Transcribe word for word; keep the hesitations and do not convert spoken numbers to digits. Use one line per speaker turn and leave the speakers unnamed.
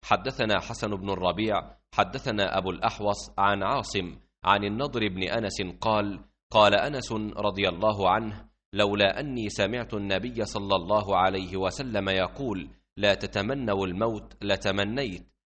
حدثنا حسن بن الربيع حدثنا أبو الأحوص عن عاصم عن النضر بن أنس قال قال أنس رضي الله عنه لولا أني سمعت النبي صلى الله عليه وسلم يقول لا تتمنوا الموت لتمنيت،